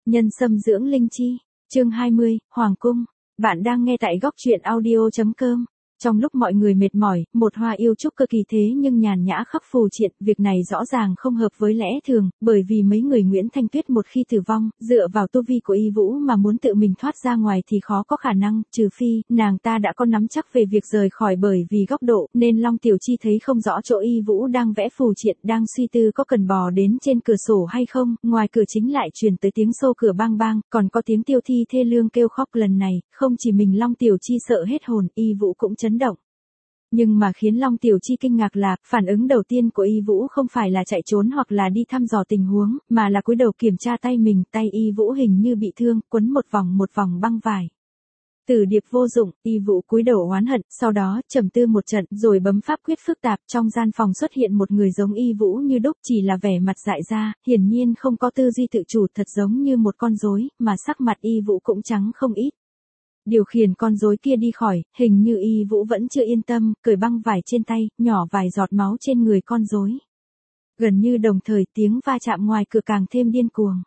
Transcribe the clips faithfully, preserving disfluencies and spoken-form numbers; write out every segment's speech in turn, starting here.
Nhân sâm dưỡng linh chi, chương hai mươi, Hoàng cung. Bạn đang nghe tại góc truyện audio chấm com. Trong lúc mọi người mệt mỏi, một hoa yêu trúc cực kỳ thế nhưng nhàn nhã khắc phù triện, việc này rõ ràng không hợp với lẽ thường, bởi vì mấy người Nguyễn Thanh Tuyết một khi tử vong, dựa vào tu vi của Y Vũ mà muốn tự mình thoát ra ngoài thì khó có khả năng, trừ phi, nàng ta đã có nắm chắc về việc rời khỏi, bởi vì góc độ, nên Long Tiểu Chi thấy không rõ chỗ Y Vũ đang vẽ phù triện, đang suy tư có cần bò đến trên cửa sổ hay không, ngoài cửa chính lại truyền tới tiếng xô cửa bang bang, còn có tiếng Tiêu Thi thê lương kêu khóc. Lần này, không chỉ mình Long Tiểu Chi sợ hết hồn, Y Vũ cũng chấn động. Nhưng mà khiến Long Tiểu Chi kinh ngạc là, phản ứng đầu tiên của Y Vũ không phải là chạy trốn hoặc là đi thăm dò tình huống, mà là cúi đầu kiểm tra tay mình, tay Y Vũ hình như bị thương, quấn một vòng một vòng băng vải. Tử điệp vô dụng, Y Vũ cúi đầu oán hận, sau đó trầm tư một trận, rồi bấm pháp quyết phức tạp. Trong gian phòng xuất hiện một người giống Y Vũ như đúc, chỉ là vẻ mặt dại ra, hiển nhiên không có tư duy tự chủ, thật giống như một con rối, mà sắc mặt Y Vũ cũng trắng không ít. Điều khiển con rối kia đi khỏi, hình như Y Vũ vẫn chưa yên tâm, cởi băng vải trên tay, nhỏ vài giọt máu trên người con rối. Gần như đồng thời, tiếng va chạm ngoài cửa càng thêm điên cuồng.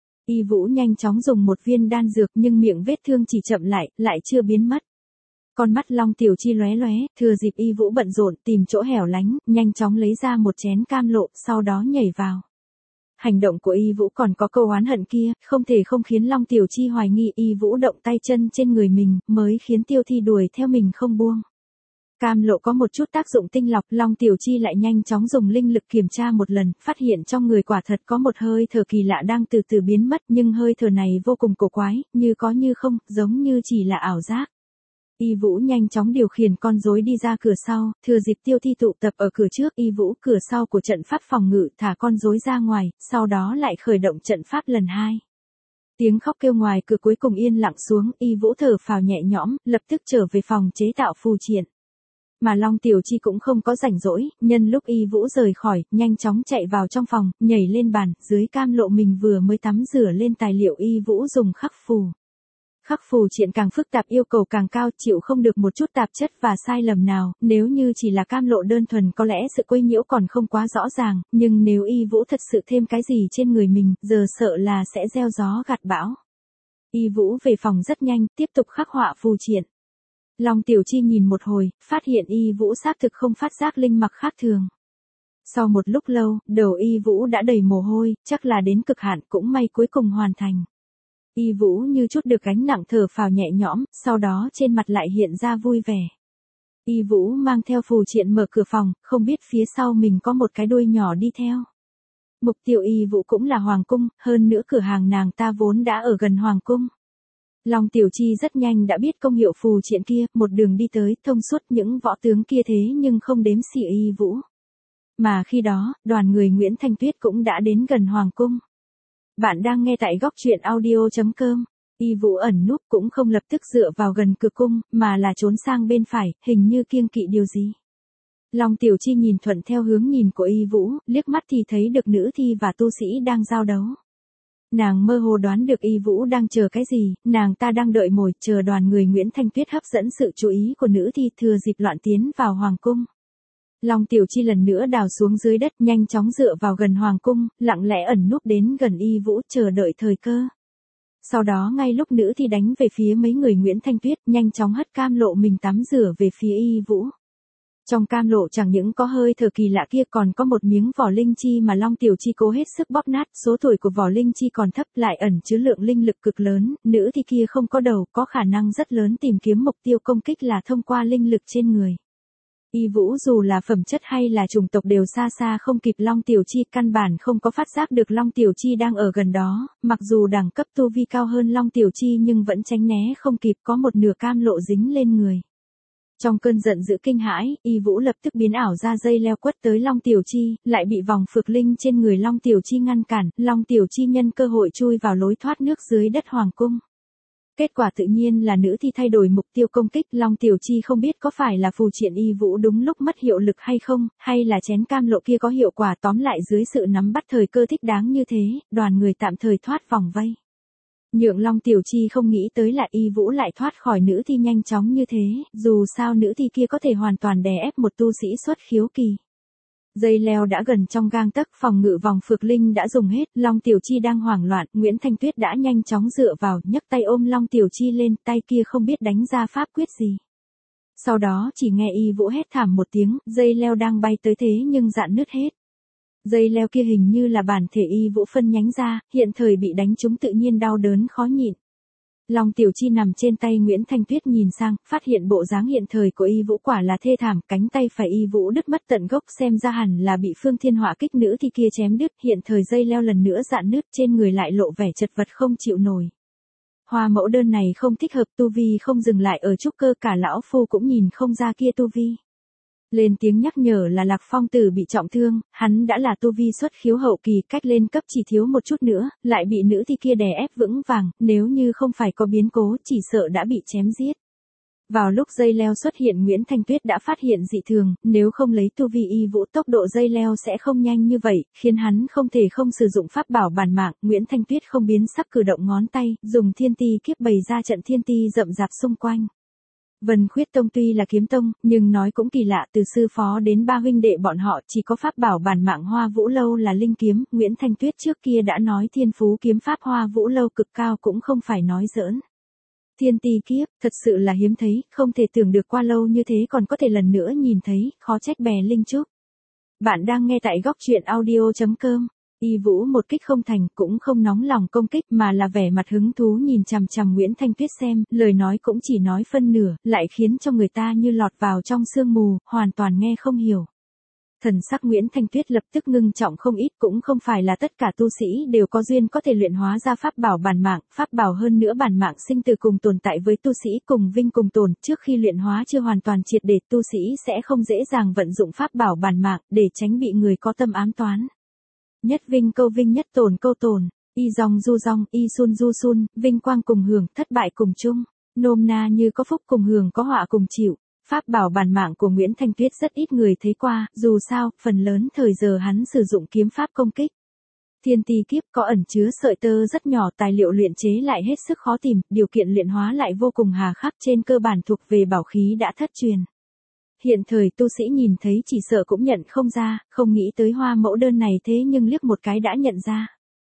Y Vũ nhanh chóng dùng một viên đan dược, nhưng miệng vết thương chỉ chậm lại, lại chưa biến mất. Con mắt Long Tiểu Chi lóe lóe, thừa dịp Y Vũ bận rộn tìm chỗ hẻo lánh, nhanh chóng lấy ra một chén cam lộ, sau đó nhảy vào. Hành động của Y Vũ còn có câu oán hận kia, không thể không khiến Long Tiểu Chi hoài nghi Y Vũ động tay chân trên người mình, mới khiến Tiêu Thi đuổi theo mình không buông. Cam lộ có một chút tác dụng tinh lọc, Long Tiểu Chi lại nhanh chóng dùng linh lực kiểm tra một lần, phát hiện trong người quả thật có một hơi thở kỳ lạ đang từ từ biến mất, nhưng hơi thở này vô cùng cổ quái, như có như không, giống như chỉ là ảo giác. Y Vũ nhanh chóng điều khiển con rối đi ra cửa sau, thừa dịp Tiêu Thi tụ tập ở cửa trước, Y Vũ cửa sau của trận pháp phòng ngự thả con rối ra ngoài, sau đó lại khởi động trận pháp lần hai. Tiếng khóc kêu ngoài cửa cuối cùng yên lặng xuống, Y Vũ thở phào nhẹ nhõm, lập tức trở về phòng chế tạo phù triện. Mà Long Tiểu Chi cũng không có rảnh rỗi, nhân lúc Y Vũ rời khỏi, nhanh chóng chạy vào trong phòng, nhảy lên bàn, dưới cam lộ mình vừa mới tắm rửa lên tài liệu Y Vũ dùng khắc phù. Khắc phù triện càng phức tạp yêu cầu càng cao, chịu không được một chút tạp chất và sai lầm nào, nếu như chỉ là cam lộ đơn thuần có lẽ sự quấy nhiễu còn không quá rõ ràng, nhưng nếu Y Vũ thật sự thêm cái gì trên người mình, giờ sợ là sẽ gieo gió gặt bão. Y Vũ về phòng rất nhanh, tiếp tục khắc họa phù triện. Long Tiểu Chi nhìn một hồi, phát hiện Y Vũ xác thực không phát giác linh mặc khác thường. Sau một lúc lâu, đầu Y Vũ đã đầy mồ hôi, chắc là đến cực hạn, cũng may cuối cùng hoàn thành. Y Vũ như chút được gánh nặng thở phào nhẹ nhõm, sau đó trên mặt lại hiện ra vui vẻ. Y Vũ mang theo phù triện mở cửa phòng, không biết phía sau mình có một cái đuôi nhỏ đi theo. Mục tiêu Y Vũ cũng là Hoàng cung, hơn nữa cửa hàng nàng ta vốn đã ở gần Hoàng cung. Long Tiểu Chi rất nhanh đã biết công hiệu phù triện kia, một đường đi tới, thông suốt những võ tướng kia thế nhưng không đếm xỉa Y Vũ. Mà khi đó, đoàn người Nguyễn Thanh Tuyết cũng đã đến gần Hoàng cung. Bạn đang nghe tại góc truyện audio chấm com. Y Vũ ẩn núp cũng không lập tức dựa vào gần cửa cung, mà là trốn sang bên phải, hình như kiêng kỵ điều gì. Long Tiểu Chi nhìn thuận theo hướng nhìn của Y Vũ, liếc mắt thì thấy được nữ thi và tu sĩ đang giao đấu. Nàng mơ hồ đoán được Y Vũ đang chờ cái gì, nàng ta đang đợi mồi, chờ đoàn người Nguyễn Thanh Tuyết hấp dẫn sự chú ý của nữ thi, thừa dịp loạn tiến vào Hoàng cung. Long Tiểu Chi lần nữa đào xuống dưới đất, nhanh chóng dựa vào gần Hoàng cung, lặng lẽ ẩn núp đến gần Y Vũ, chờ đợi thời cơ. Sau đó ngay lúc nữ thi đánh về phía mấy người Nguyễn Thanh Tuyết, nhanh chóng hất cam lộ mình tắm rửa về phía Y Vũ. Trong cam lộ chẳng những có hơi thở kỳ lạ kia, còn có một miếng vỏ linh chi mà Long Tiểu Chi cố hết sức bóp nát, số tuổi của vỏ linh chi còn thấp, lại ẩn chứa lượng linh lực cực lớn, nữ thi kia không có đầu, có khả năng rất lớn tìm kiếm mục tiêu công kích là thông qua linh lực trên người. Y Vũ dù là phẩm chất hay là chủng tộc đều xa xa không kịp Long Tiểu Chi, căn bản không có phát giác được Long Tiểu Chi đang ở gần đó, mặc dù đẳng cấp tu vi cao hơn Long Tiểu Chi nhưng vẫn tránh né không kịp, có một nửa cam lộ dính lên người. Trong cơn giận dữ kinh hãi, Y Vũ lập tức biến ảo ra dây leo quất tới Long Tiểu Chi, lại bị vòng phược linh trên người Long Tiểu Chi ngăn cản, Long Tiểu Chi nhân cơ hội chui vào lối thoát nước dưới đất Hoàng cung. Kết quả tự nhiên là nữ thi thay đổi mục tiêu công kích, Long Tiểu Chi không biết có phải là phù triện Y Vũ đúng lúc mất hiệu lực hay không, hay là chén cam lộ kia có hiệu quả, tóm lại dưới sự nắm bắt thời cơ thích đáng như thế, đoàn người tạm thời thoát vòng vây. Nhượng Long Tiểu Chi không nghĩ tới là Y Vũ lại thoát khỏi nữ thi nhanh chóng như thế, dù sao nữ thi kia có thể hoàn toàn đè ép một tu sĩ xuất khiếu kỳ. Dây leo đã gần trong gang tấc, phòng ngự vòng phược linh đã dùng hết, Long Tiểu Chi đang hoảng loạn, Nguyễn Thanh Tuyết đã nhanh chóng dựa vào, nhấc tay ôm Long Tiểu Chi lên, tay kia không biết đánh ra pháp quyết gì. Sau đó chỉ nghe Y Vũ hét thảm một tiếng, dây leo đang bay tới thế nhưng dạn nứt hết. Dây leo kia hình như là bản thể Y Vũ phân nhánh ra, hiện thời bị đánh trúng tự nhiên đau đớn khó nhịn. Long Tiểu Chi nằm trên tay Nguyễn Thanh Tuyết nhìn sang, phát hiện bộ dáng hiện thời của Y Vũ quả là thê thảm, cánh tay phải Y Vũ đứt mất tận gốc, xem ra hẳn là bị Phương Thiên Họa kích nữ thì kia chém đứt, hiện thời dây leo lần nữa dạn nứt, trên người lại lộ vẻ chật vật không chịu nổi. Hoa mẫu đơn này không thích hợp, tu vi không dừng lại ở trúc cơ, cả lão phu cũng nhìn không ra kia tu vi. Lên tiếng nhắc nhở là Lạc Phong Tử bị trọng thương, hắn đã là tu vi xuất khiếu hậu kỳ, cách lên cấp chỉ thiếu một chút nữa, lại bị nữ thi kia đè ép vững vàng, nếu như không phải có biến cố chỉ sợ đã bị chém giết. Vào lúc dây leo xuất hiện Nguyễn Thanh Tuyết đã phát hiện dị thường, nếu không lấy tu vi Y Vũ tốc độ dây leo sẽ không nhanh như vậy, khiến hắn không thể không sử dụng pháp bảo bản mạng. Nguyễn Thanh Tuyết không biến sắc cử động ngón tay, dùng thiên ti kiếp bày ra trận thiên ti rậm rạp xung quanh. Vân Khuyết Tông tuy là kiếm tông, nhưng nói cũng kỳ lạ, từ sư phó đến ba huynh đệ bọn họ chỉ có pháp bảo bản mạng Hoa Vũ Lâu là linh kiếm, Nguyễn Thanh Tuyết trước kia đã nói thiên phú kiếm pháp Hoa Vũ Lâu cực cao cũng không phải nói giỡn. Thiên ti kiếp, thật sự là hiếm thấy, không thể tưởng được qua lâu như thế còn có thể lần nữa nhìn thấy, khó trách bè Linh Trúc. Bạn đang nghe tại góc truyện audio chấm com. Y Vũ một kích không thành, cũng không nóng lòng công kích mà là vẻ mặt hứng thú nhìn chằm chằm Nguyễn Thanh Tuyết xem, lời nói cũng chỉ nói phân nửa, lại khiến cho người ta như lọt vào trong sương mù, hoàn toàn nghe không hiểu. Thần sắc Nguyễn Thanh Tuyết lập tức ngưng trọng không ít, cũng không phải là tất cả tu sĩ đều có duyên có thể luyện hóa ra pháp bảo bản mạng, pháp bảo hơn nữa bản mạng sinh từ cùng tồn tại với tu sĩ cùng vinh cùng tồn, trước khi luyện hóa chưa hoàn toàn triệt để, tu sĩ sẽ không dễ dàng vận dụng pháp bảo bản mạng, để tránh bị người có tâm ám toán. Nhất vinh câu vinh, nhất tồn câu tồn, y dòng du dòng, y sun du sun, vinh quang cùng hưởng, thất bại cùng chung, nôm na như có phúc cùng hưởng, có họa cùng chịu. Pháp bảo bản mạng của Nguyễn Thanh Tuyết rất ít người thấy qua, dù sao, phần lớn thời giờ hắn sử dụng kiếm pháp công kích. Thiên ti kiếp có ẩn chứa sợi tơ rất nhỏ, tài liệu luyện chế lại hết sức khó tìm, điều kiện luyện hóa lại vô cùng hà khắc, trên cơ bản thuộc về bảo khí đã thất truyền. Hiện thời tu sĩ nhìn thấy chỉ sợ cũng nhận không ra, không nghĩ tới hoa mẫu đơn này thế nhưng liếc một cái đã nhận ra.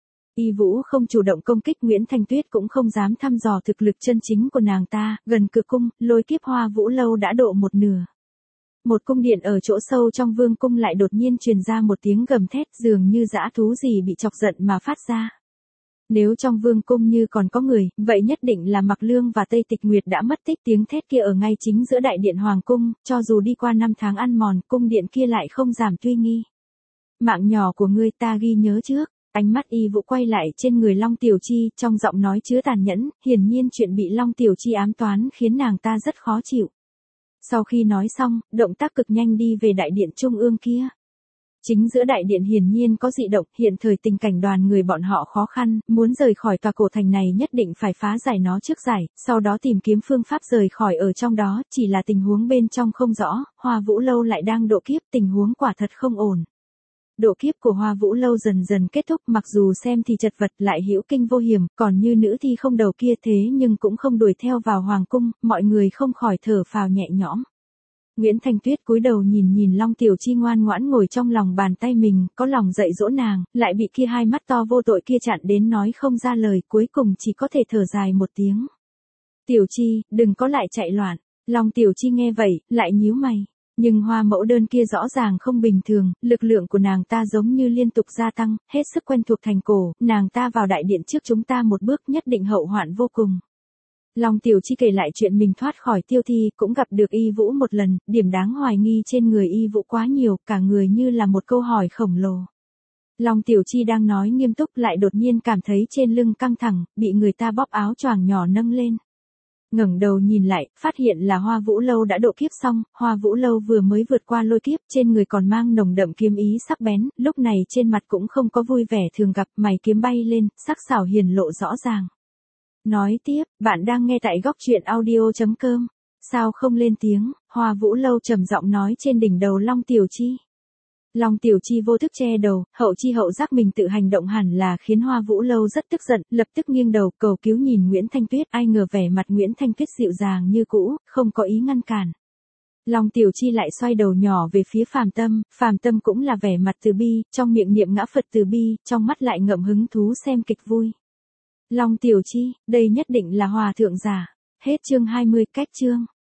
Y Vũ không chủ động công kích, Nguyễn Thanh Tuyết cũng không dám thăm dò thực lực chân chính của nàng ta, gần cửa cung, lôi kiếp Hoa Vũ Lâu đã độ một nửa. Một cung điện ở chỗ sâu trong vương cung lại đột nhiên truyền ra một tiếng gầm thét, dường như dã thú gì bị chọc giận mà phát ra. Nếu trong vương cung như còn có người, vậy nhất định là Mặc Lương và Tây Tịch Nguyệt đã mất tích, tiếng thét kia ở ngay chính giữa đại điện hoàng cung, cho dù đi qua năm tháng ăn mòn, cung điện kia lại không giảm tuy nghi. Mạng nhỏ của ngươi ta ghi nhớ trước. Ánh mắt Y Vũ quay lại trên người Long Tiểu Chi, trong giọng nói chứa tàn nhẫn, hiển nhiên chuyện bị Long Tiểu Chi ám toán khiến nàng ta rất khó chịu. Sau khi nói xong, động tác cực nhanh đi về đại điện trung ương kia. Chính giữa đại điện hiển nhiên có dị động, hiện thời tình cảnh đoàn người bọn họ khó khăn, muốn rời khỏi tòa cổ thành này nhất định phải phá giải nó trước giải, sau đó tìm kiếm phương pháp rời khỏi ở trong đó, chỉ là tình huống bên trong không rõ, Hoa Vũ Lâu lại đang độ kiếp, tình huống quả thật không ổn. Độ kiếp của Hoa Vũ Lâu dần dần kết thúc, mặc dù xem thì chật vật lại hữu kinh vô hiểm, còn như nữ thi không đầu kia thế nhưng cũng không đuổi theo vào hoàng cung, mọi người không khỏi thở phào nhẹ nhõm. Nguyễn Thanh Tuyết cúi đầu nhìn nhìn Long Tiểu Chi ngoan ngoãn ngồi trong lòng bàn tay mình, có lòng dạy dỗ nàng, lại bị kia hai mắt to vô tội kia chặn đến nói không ra lời, cuối cùng chỉ có thể thở dài một tiếng. Tiểu Chi, đừng có lại chạy loạn. Long Tiểu Chi nghe vậy, lại nhíu mày. Nhưng hoa mẫu đơn kia rõ ràng không bình thường, lực lượng của nàng ta giống như liên tục gia tăng, hết sức quen thuộc thành cổ, nàng ta vào đại điện trước chúng ta một bước nhất định hậu hoạn vô cùng. Long Tiểu Chi kể lại chuyện mình thoát khỏi tiêu thi, cũng gặp được Y Vũ một lần, điểm đáng hoài nghi trên người Y Vũ quá nhiều, cả người như là một câu hỏi khổng lồ. Long Tiểu Chi đang nói nghiêm túc lại đột nhiên cảm thấy trên lưng căng thẳng, bị người ta bóp áo choàng nhỏ nâng lên. Ngẩng đầu nhìn lại, phát hiện là Hoa Vũ Lâu đã độ kiếp xong, Hoa Vũ Lâu vừa mới vượt qua lôi kiếp, trên người còn mang nồng đậm kiếm ý sắc bén, lúc này trên mặt cũng không có vui vẻ thường gặp, mày kiếm bay lên, sắc sảo hiển lộ rõ ràng. Nói tiếp, bạn đang nghe tại góc truyện audio chấm com. Sao không lên tiếng, Hoa Vũ Lâu trầm giọng nói trên đỉnh đầu Long Tiểu Chi. Long Tiểu Chi vô thức che đầu, hậu chi hậu giác mình tự hành động hẳn là khiến Hoa Vũ Lâu rất tức giận, lập tức nghiêng đầu cầu cứu nhìn Nguyễn Thanh Tuyết, ai ngờ vẻ mặt Nguyễn Thanh Tuyết dịu dàng như cũ, không có ý ngăn cản. Long Tiểu Chi lại xoay đầu nhỏ về phía Phàm Tâm, Phàm Tâm cũng là vẻ mặt từ bi, trong miệng niệm ngã Phật từ bi, trong mắt lại ngậm hứng thú xem kịch vui. Long Tiểu Chi, đây nhất định là hòa thượng giả. Hết chương hai mươi, kết chương.